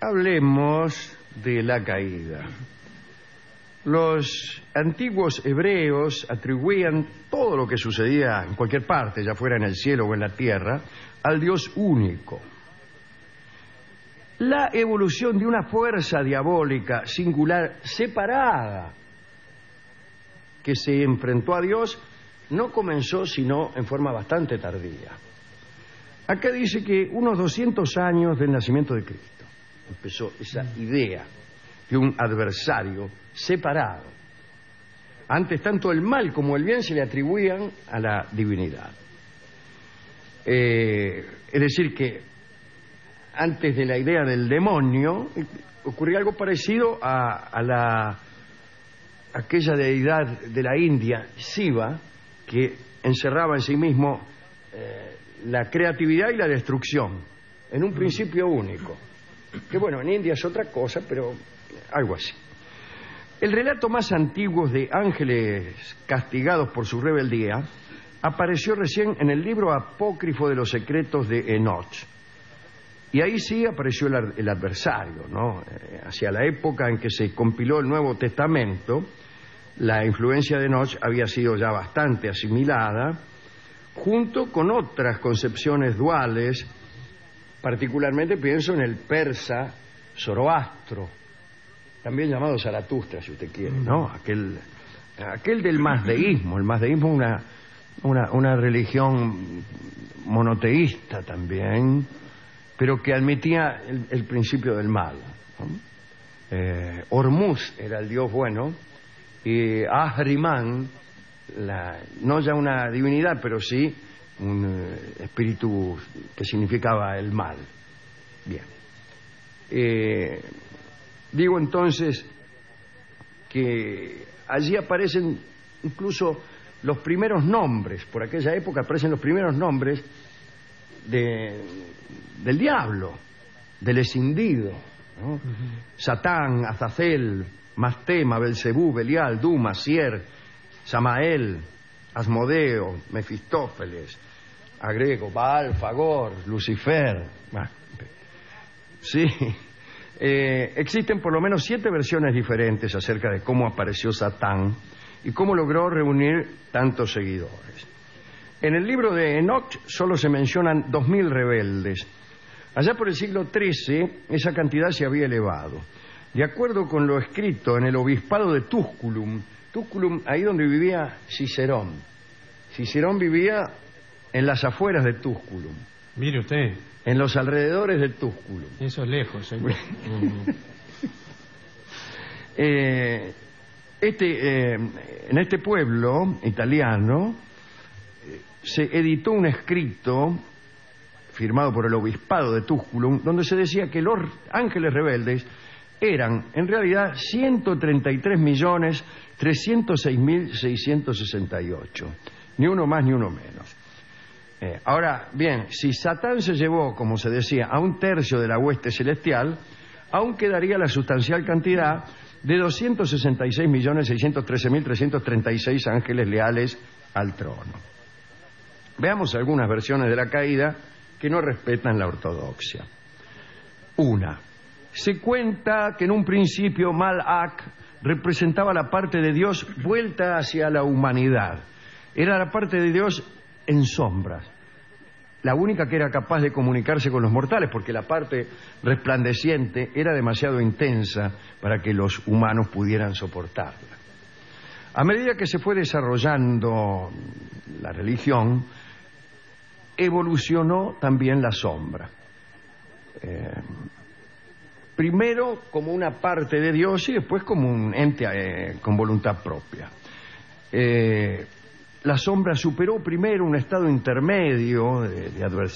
Hablemos de la caída. Los antiguos hebreos atribuían todo lo que sucedía en cualquier parte, ya fuera en el cielo o en la tierra, al Dios único. La evolución de una fuerza diabólica singular, separada, que se enfrentó a Dios, no comenzó sino en forma bastante tardía. Acá dice que unos 200 años del nacimiento de Cristo empezó esa idea de un adversario separado. Antes tanto el mal como el bien se le atribuían a la divinidad. Es decir que antes de la idea del demonio ocurría algo parecido a aquella deidad de la India, Shiva, que encerraba en sí mismo la creatividad y la destrucción en un principio único. Que bueno, en India es otra cosa, pero algo así. El relato más antiguo de ángeles castigados por su rebeldía apareció recién en el libro apócrifo de los secretos de Enoch. Y ahí sí apareció el adversario, ¿no? Hacia la época en que se compiló el Nuevo Testamento, la influencia de Enoch había sido ya bastante asimilada, junto con otras concepciones duales. Particularmente pienso en el persa Zoroastro, también llamado Zaratustra, si usted quiere, ¿no? Aquel del mazdeísmo. El mazdeísmo es una religión monoteísta también, pero que admitía el principio del mal, ¿no? Hormuz era el dios bueno, y Ahriman, no ya una divinidad, pero sí un espíritu que significaba el mal. Bien. Digo entonces que allí aparecen incluso los primeros nombres, por aquella época aparecen los primeros nombres del diablo, del escindido, ¿no? Satán, Azazel, Mastema, Belcebú, Belial, Duma, Sier, Samael, Asmodeo, Mefistófeles, agrego, Baal, Fagor, Lucifer. Bueno, sí, existen por lo menos 7 versiones diferentes acerca de cómo apareció Satán y cómo logró reunir tantos seguidores. En el libro de Enoch solo se mencionan 2000 rebeldes. Allá por el siglo XIII esa cantidad se había elevado. De acuerdo con lo escrito en el obispado de Tusculum, ahí donde vivía Cicerón. Cicerón vivía en las afueras de Tusculum. Mire usted. En los alrededores de Tusculum. Eso es lejos, ¿eh? En este pueblo italiano se editó un escrito firmado por el obispado de Tusculum, donde se decía que los ángeles rebeldes eran en realidad 133.306.668, ni uno más ni uno menos. Ahora bien, si Satán se llevó, como se decía, a 1/3 de la hueste celestial, aún quedaría la sustancial cantidad de 266.613.336 ángeles leales al trono. Veamos algunas versiones de la caída que no respetan la ortodoxia. Una, se cuenta que en un principio Malak representaba la parte de Dios vuelta hacia la humanidad. Era la parte de Dios en sombras, la única que era capaz de comunicarse con los mortales, porque la parte resplandeciente era demasiado intensa para que los humanos pudieran soportarla. A medida que se fue desarrollando la religión, evolucionó también la sombra. Primero como una parte de Dios y después como un ente con voluntad propia. La sombra superó primero un estado intermedio de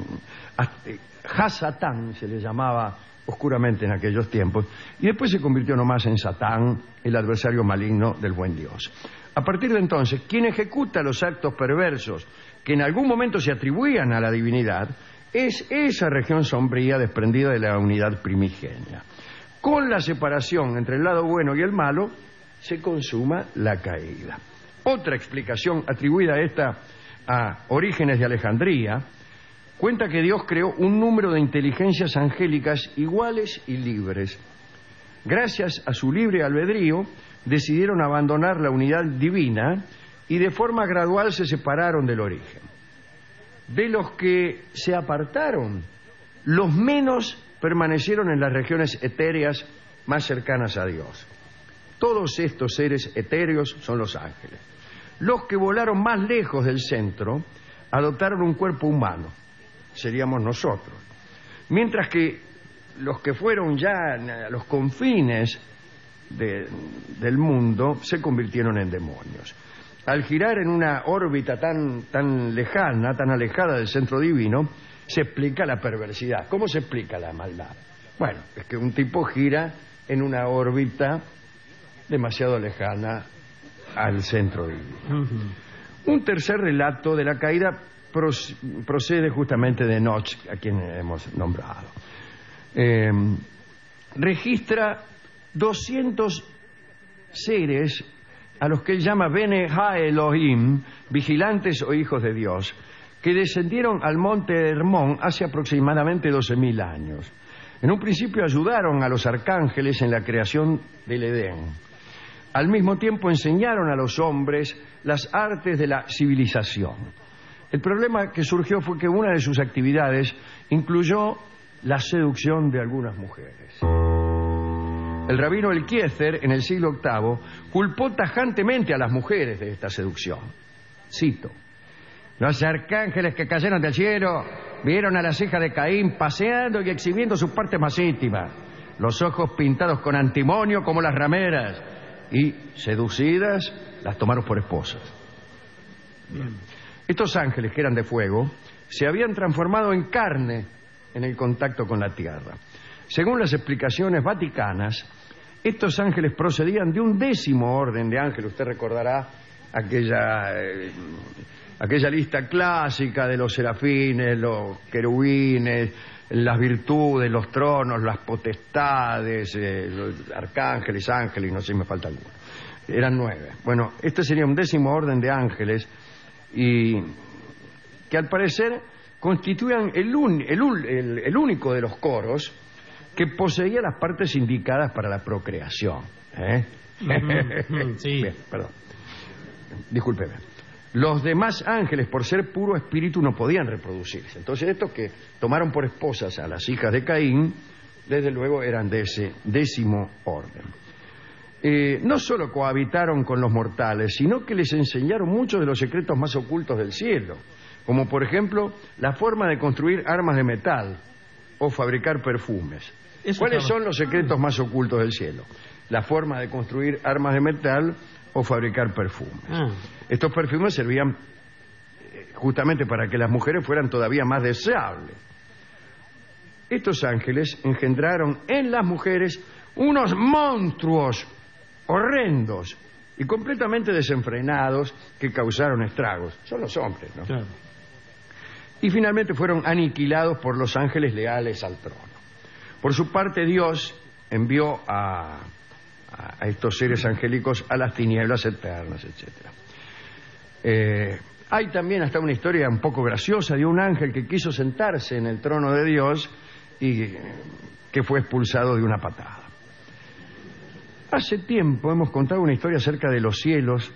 Hasatán, se le llamaba oscuramente en aquellos tiempos, y después se convirtió nomás en Satán, el adversario maligno del buen Dios. A partir de entonces, quien ejecuta los actos perversos que en algún momento se atribuían a la divinidad es esa región sombría desprendida de la unidad primigenia. Con la separación entre el lado bueno y el malo se consuma la caída. Otra explicación atribuida a Orígenes de Alejandría cuenta que Dios creó un número de inteligencias angélicas iguales y libres. Gracias a su libre albedrío, decidieron abandonar la unidad divina y de forma gradual se separaron del origen. De los que se apartaron, los menos permanecieron en las regiones etéreas más cercanas a Dios. Todos estos seres etéreos son los ángeles. Los que volaron más lejos del centro adoptaron un cuerpo humano, seríamos nosotros. Mientras que los que fueron ya a los confines del mundo se convirtieron en demonios. Al girar en una órbita tan lejana, tan alejada del centro divino, se explica la perversidad. ¿Cómo se explica la maldad? Bueno, es que un tipo gira en una órbita demasiado lejana al centro divino. Un tercer relato de la caída procede justamente de Enoch, a quien hemos nombrado. Registra 200 seres a los que él llama Bene Ha Elohim, vigilantes o hijos de Dios, que descendieron al monte Hermón hace aproximadamente 12.000 años. En un principio ayudaron a los arcángeles en la creación del Edén. Al mismo tiempo enseñaron a los hombres las artes de la civilización. El problema que surgió fue que una de sus actividades incluyó la seducción de algunas mujeres. El rabino Eliezer, en el siglo VIII, culpó tajantemente a las mujeres de esta seducción. Cito: los arcángeles que cayeron del cielo vieron a las hijas de Caín paseando y exhibiendo sus partes más íntimas, los ojos pintados con antimonio como las rameras, y, seducidas, las tomaron por esposas. Bien. Estos ángeles, que eran de fuego, se habían transformado en carne en el contacto con la tierra. Según las explicaciones vaticanas, estos ángeles procedían de un 10º orden de ángeles. Usted recordará aquella lista clásica de los serafines, los querubines, las virtudes, los tronos, las potestades, los arcángeles, ángeles, no sé si me falta alguno. Eran 9. Bueno, este sería un 10º orden de ángeles y que al parecer constituían el único de los coros que poseía las partes indicadas para la procreación. Sí. Bien, perdón. Discúlpeme. Los demás ángeles, por ser puro espíritu, no podían reproducirse. Entonces estos que tomaron por esposas a las hijas de Caín, desde luego eran de ese 10º orden. No solo cohabitaron con los mortales, sino que les enseñaron muchos de los secretos más ocultos del cielo, como por ejemplo la forma de construir armas de metal o fabricar perfumes. ¿Cuáles son los secretos más ocultos del cielo? La forma de construir armas de metal o fabricar perfumes. Estos perfumes servían justamente para que las mujeres fueran todavía más deseables. Estos ángeles engendraron en las mujeres unos monstruos horrendos y completamente desenfrenados que causaron estragos. Son los hombres, ¿no? Claro. Y finalmente fueron aniquilados por los ángeles leales al trono. Por su parte, Dios envió a estos seres angélicos a las tinieblas eternas, etc. Hay también hasta una historia un poco graciosa de un ángel que quiso sentarse en el trono de Dios y que fue expulsado de una patada. Hace tiempo hemos contado una historia acerca de los cielos,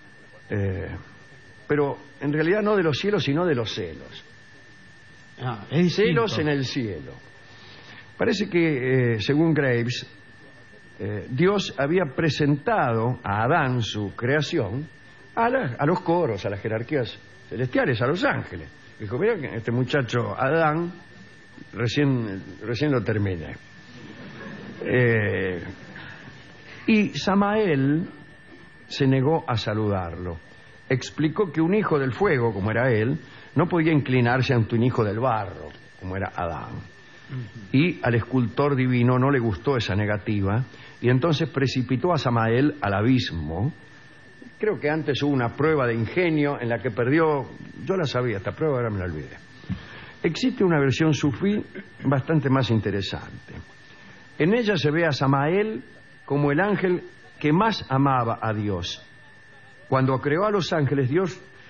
pero en realidad no de los cielos, sino de los celos. Celos en el cielo. Parece que, según Graves, Dios había presentado a Adán, su creación, a los coros, a las jerarquías celestiales, a los ángeles. Dijo: mira que este muchacho Adán recién lo termina. Y Samael se negó a saludarlo. Explicó que un hijo del fuego, como era él, no podía inclinarse ante un hijo del barro, como era Adán. Y al escultor divino no le gustó esa negativa, y entonces precipitó a Samael al abismo. Creo que antes hubo una prueba de ingenio en la que perdió. Yo la sabía, esta prueba ahora me la olvidé. Existe una versión sufí bastante más interesante. En ella se ve a Samael como el ángel que más amaba a Dios. Cuando creó a los ángeles, Dios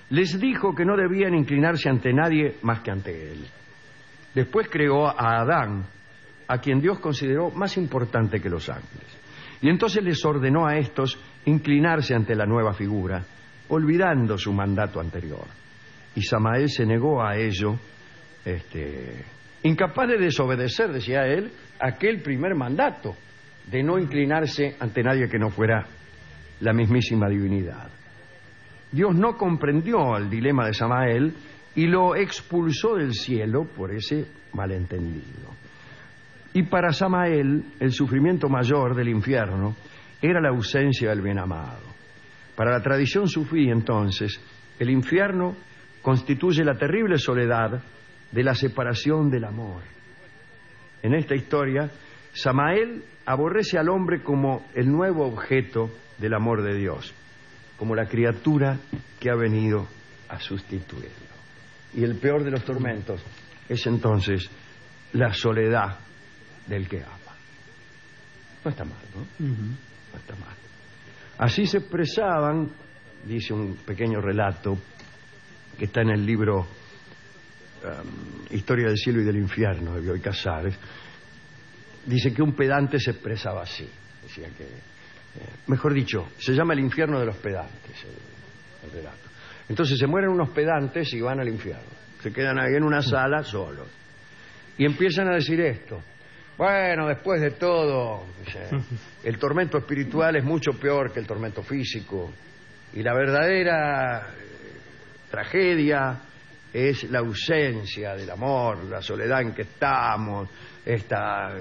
les dijo que no debían inclinarse ante nadie más que ante él. Después creó a Adán, a quien Dios consideró más importante que los ángeles. Y entonces les ordenó a estos inclinarse ante la nueva figura, olvidando su mandato anterior. Y Samael se negó a ello, incapaz de desobedecer, decía él, aquel primer mandato de no inclinarse ante nadie que no fuera la mismísima divinidad. Dios no comprendió el dilema de Samael y lo expulsó del cielo por ese malentendido. Y para Samael, el sufrimiento mayor del infierno era la ausencia del bien amado. Para la tradición sufí, entonces, el infierno constituye la terrible soledad de la separación del amor. En esta historia, Samael aborrece al hombre como el nuevo objeto del amor de Dios, como la criatura que ha venido a sustituirlo. Y el peor de los tormentos es entonces la soledad del que ama. No está mal, ¿no? No está mal. Así se expresaban, dice un pequeño relato que está en el libro Historia del cielo y del infierno de Bioy Casares. Dice que un pedante se expresaba así. Decía que, mejor dicho, se llama el infierno de los pedantes, el relato. Entonces se mueren unos pedantes y van al infierno. Se quedan ahí en una sala solos. Y empiezan a decir esto. Bueno, después de todo, el tormento espiritual es mucho peor que el tormento físico. Y la verdadera tragedia es la ausencia del amor, la soledad en que estamos, este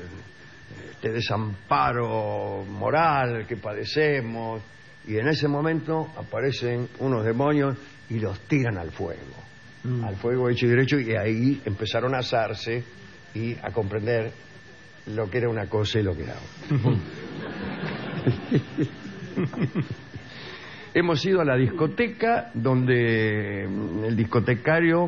desamparo moral que padecemos. Y en ese momento aparecen unos demonios y los tiran al fuego. Al fuego hecho y derecho, y ahí empezaron a asarse y a comprender lo que era una cosa y lo que era otra. Hemos ido a la discoteca donde el discotecario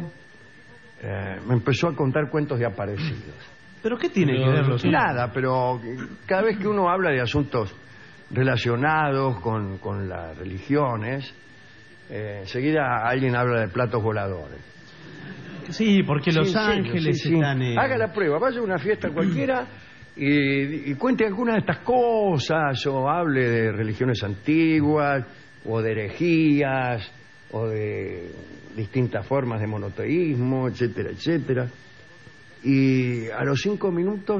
me empezó a contar cuentos de aparecidos. ¿Pero qué tiene que ver los Nada, pero cada vez que uno habla de asuntos relacionados con las religiones, enseguida alguien habla de platos voladores. Sí, porque Los Ángeles están... Haga la prueba, vaya a una fiesta cualquiera y cuente alguna de estas cosas, o hable de religiones antiguas, o de herejías, o de distintas formas de monoteísmo, etcétera, etcétera. Y a los 5 minutos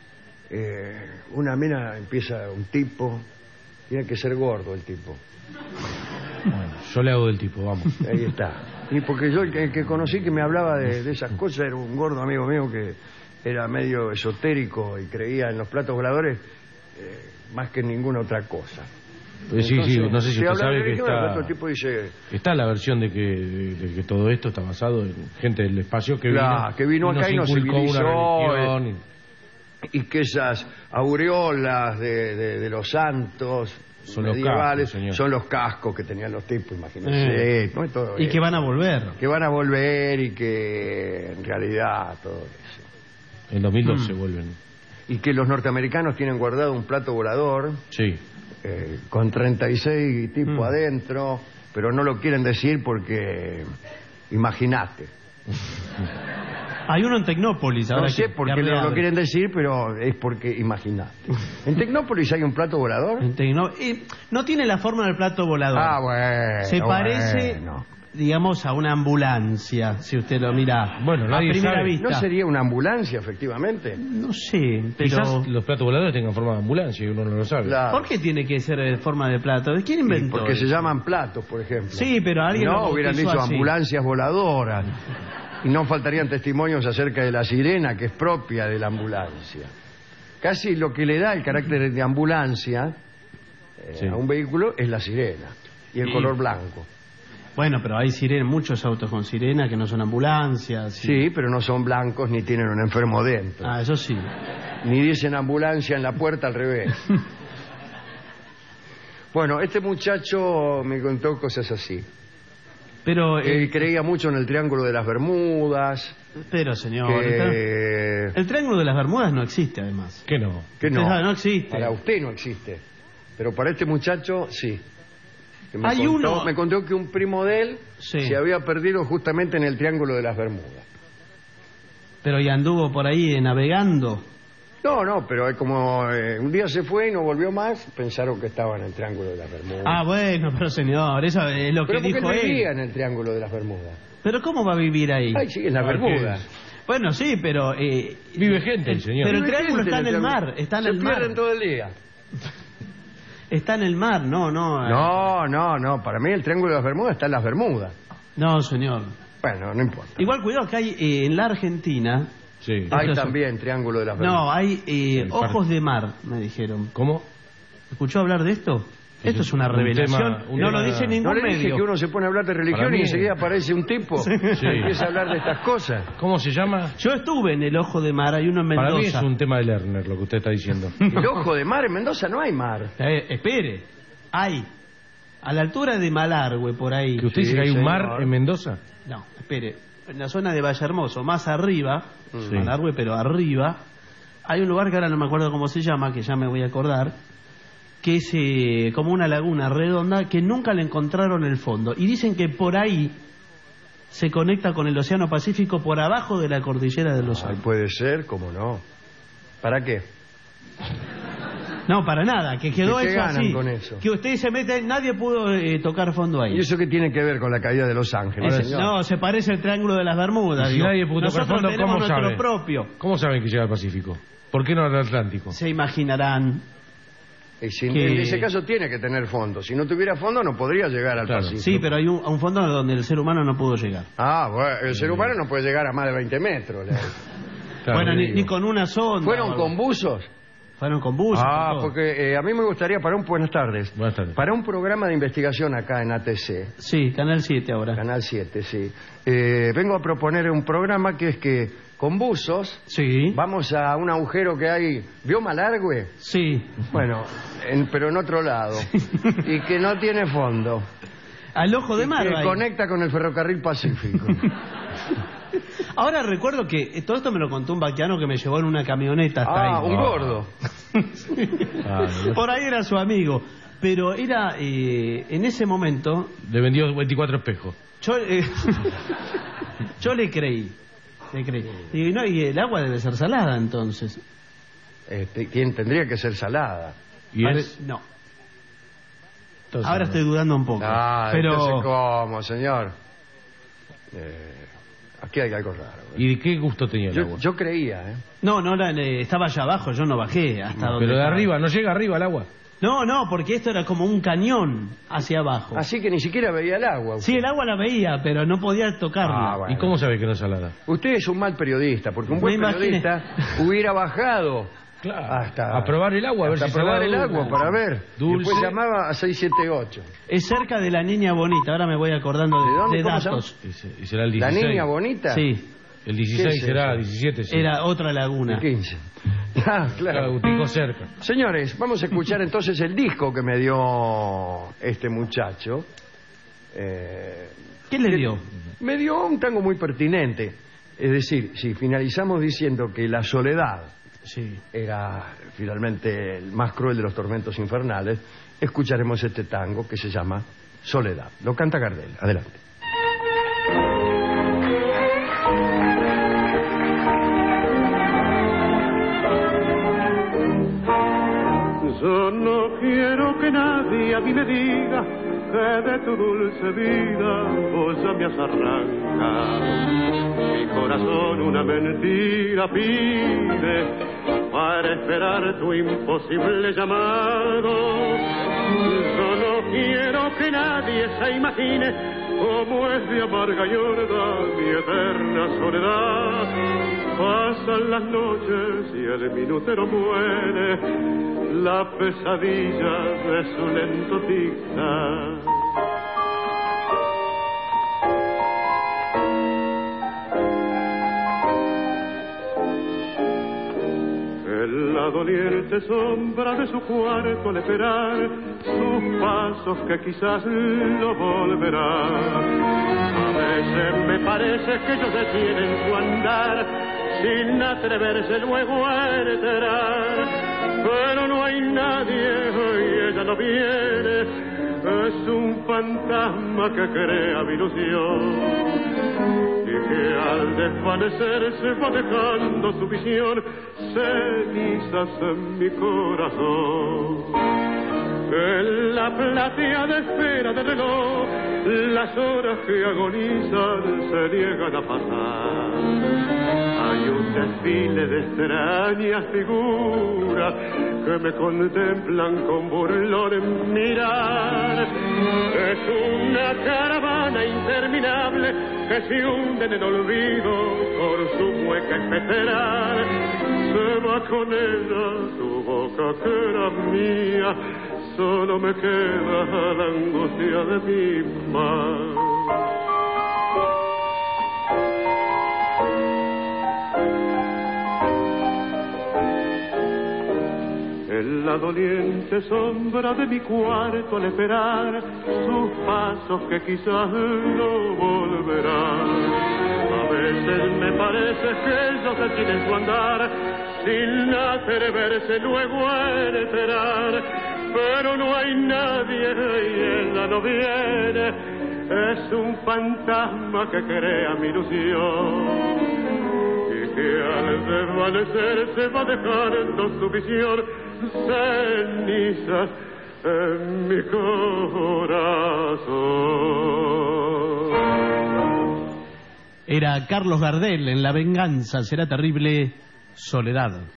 una mina empieza, un tipo, tiene que ser gordo el tipo. Bueno, yo le hago del tipo, vamos. Ahí está. Y porque yo el que conocí que me hablaba de esas cosas era un gordo amigo mío que era medio esotérico y creía en los platos voladores más que en ninguna otra cosa. Pues sí, entonces, no sé si usted sabe que otro tipo dice, está la versión de que todo esto está basado en gente del espacio que vino acá y nos civilizó, y y que esas aureolas de los santos son medievales los cascos, son los cascos que tenían los tipos, imagínense. ¿No? Todo y que van a volver. Que van a volver y que en realidad todo eso. En 2012 vuelven. Y que los norteamericanos tienen guardado un plato volador. Sí. Con 36 tipos adentro, pero no lo quieren decir porque imagínate. Hay uno en Tecnópolis. No sé por qué no lo quieren decir, pero es porque imagínate. ¿En Tecnópolis hay un plato volador? No tiene la forma del plato volador. Ah, bueno. Se parece, digamos, a una ambulancia, si usted lo mira a primera vista. ¿No sería una ambulancia, efectivamente? No sé, pero... Quizás los platos voladores tengan forma de ambulancia y uno no lo sabe. Claro. ¿Por qué tiene que ser de forma de plato? ¿Quién inventó Porque eso? se llaman platos, por ejemplo. Sí, pero alguien no lo hubieran bautizó dicho así. ambulancias voladoras. Y no faltarían testimonios acerca de la sirena, que es propia de la ambulancia. Casi lo que le da el carácter de ambulancia a un vehículo es la sirena y el color blanco. Bueno, pero hay muchos autos con sirena que no son ambulancias. Sí, pero no son blancos ni tienen un enfermo dentro. Ah, eso sí. Ni dicen ambulancia en la puerta, al revés. Bueno, este muchacho me contó cosas así. Pero Él creía mucho en el Triángulo de las Bermudas. Pero, señor, el Triángulo de las Bermudas no existe, además. ¿Qué no? Que no. No existe. Para usted no existe. Pero para este muchacho, sí. que Hay me contó que un primo de él se había perdido justamente en el Triángulo de las Bermudas. Pero ¿y anduvo por ahí navegando? No, pero es como un día se fue y no volvió más, pensaron que estaba en el Triángulo de las Bermudas. Ah, bueno, pero señor, eso es lo que pero dijo él él. vivía en el Triángulo de las Bermudas. ¿Pero cómo va a vivir ahí? Ay, sí, en las Bermudas. Bueno, sí, pero... Vive gente, señor. Pero el Vive triángulo gente está en el mar, está en el mar. Se pierden todo el día. Está en el mar, no. No, para mí el Triángulo de las Bermudas está en las Bermudas. No, señor. Bueno, no importa. Igual cuidado que hay en la Argentina... Sí. Hay también Triángulo de las Bermudas. No, hay ojos de mar, me dijeron. ¿Cómo? ¿Escuchó hablar de esto? Esto es una revelación. No lo dice ningún ¿No le dije medio. que uno se pone a hablar de religión Para mí- y enseguida aparece un tipo y empieza a hablar de estas cosas? ¿Cómo se llama? Yo estuve en el ojo de mar, hay uno en Mendoza. Para mí es un tema de Lerner lo que usted está diciendo. El ojo de mar, en Mendoza no hay mar. Espere, hay. A la altura de Malargüe, por ahí. ¿Que usted dice Sí, que hay un señor. mar en Mendoza? No, espere. En la zona de Valle Hermoso, más arriba, Sí. Malargüe, pero arriba, hay un lugar que ahora no me acuerdo cómo se llama, que ya me voy a acordar, que es como una laguna redonda que nunca le encontraron el fondo. Y dicen que por ahí se conecta con el Océano Pacífico por abajo de la cordillera de los Ay, Andes. puede ser, cómo no. ¿Para qué? No, para nada, que quedó ¿Y qué eso ganan así. con eso? Que usted se mete, nadie pudo tocar fondo ahí. ¿Y eso qué tiene que ver con la caída de Los Ángeles, Ese- señor? no, se parece al Triángulo de las Bermudas. Y si digo. nadie pudo tocar Nosotros fondo, tenemos ¿cómo nuestro sabe? propio. ¿Cómo saben que llega al Pacífico? ¿Por qué no al Atlántico? Se imaginarán. En ese caso tiene que tener fondo. Si no tuviera fondo no podría llegar al Claro. Pacífico. Sí, pero hay un fondo donde el ser humano no pudo llegar. Ah, bueno, el ser humano no puede llegar a más de 20 metros. Claro, bueno, le digo. ni con una sonda. ¿Fueron con buzos? Fueron con buses. Ah, con todo. porque a mí me gustaría buenas tardes. Buenas tardes. Para un programa de investigación acá en ATC, Sí, Canal 7 ahora. Canal 7, sí. Vengo a proponer un programa que es que con buzos Sí, vamos a un agujero que hay. ¿Vio Malargüe? sí. Bueno, pero en otro lado. Y que no tiene fondo. Al ojo de mar. Que ahí. conecta con el ferrocarril Pacífico. Ahora recuerdo que todo esto me lo contó un vaquiano que me llevó en una camioneta hasta Ah, ahí. un gordo. Ah, Por ahí era su amigo. Pero era, en ese momento, le vendió 24 espejos. yo, yo le creí. Y, no, y el agua debe ser salada entonces. ¿Quién tendría que ser salada? Y es... No. Entonces, Ahora estoy dudando un poco. Ah, pero entonces, ¿cómo, señor? Aquí hay algo raro. ¿Y de qué gusto tenía el agua? Yo creía, ¿eh? no, estaba allá abajo, yo no bajé hasta donde Pero de estaba. arriba, ¿no llega arriba el agua? No, porque esto era como un cañón hacia abajo. Así que ni siquiera veía el agua. Sí, el agua la veía, pero no podía tocarla. Ah, bueno. ¿Y cómo sabe que no es salada? Usted es un mal periodista, porque un Me buen imaginé. periodista hubiera bajado Claro. hasta A probar el agua, a ver hasta si probar salada el o agua dulce. para ver. Dulce. Después llamaba a 678. Es cerca de la Niña Bonita, ahora me voy acordando ¿De dónde? de ¿Cómo se datos. Y será el La 16. niña bonita. Sí, El ¿Qué 16 es será, eso? 17 sí. era otra laguna. El 15. Ah, claro. Dijo cerca. Señores, vamos a escuchar entonces el disco que me dio este muchacho. ¿Qué le dio? Me dio un tango muy pertinente. Es decir, si finalizamos diciendo que la soledad Sí. era finalmente el más cruel de los tormentos infernales, escucharemos este tango que se llama Soledad. Lo canta Gardel. Adelante. Yo no quiero que nadie a mí me diga que de tu dulce vida vos ya me has arrancado. Mi corazón una mentira pide para esperar tu imposible llamado. Yo no quiero que nadie se imagine cómo es de amarga y horda mi eterna soledad. Pasan las noches y el minutero muere, la pesadilla de su lento tic-tac. En la doliente sombra de su cuarto al esperar sus pasos que quizás lo volverán. A veces me parece que ellos detienen su andar sin atreverse luego a entrar. Pero no hay nadie y ella no viene. es un fantasma que crea mi ilusión y que al desvanecerse va dejando su visión cenizas en mi corazón. En la plateada esfera del reloj las horas que agonizan se niegan a pasar. Hay un desfile de extrañas figuras que me contemplan con burlón mirar. Es una caravana interminable que se hunde en el olvido por su hueca especeral. Se va con ella tu boca que era mía, solo me queda la angustia de mi mar. En la doliente sombra de mi cuarto al esperar sus pasos que quizás no volverán. A veces me parece que ellos detienen su andar sin atreverse luego a esperar. Pero no hay nadie y ella no viene. Es un fantasma que crea mi ilusión y que al desvanecerse va dejando su visión cenizas en mi corazón. Era Carlos Gardel en La venganza será terrible, Soledad.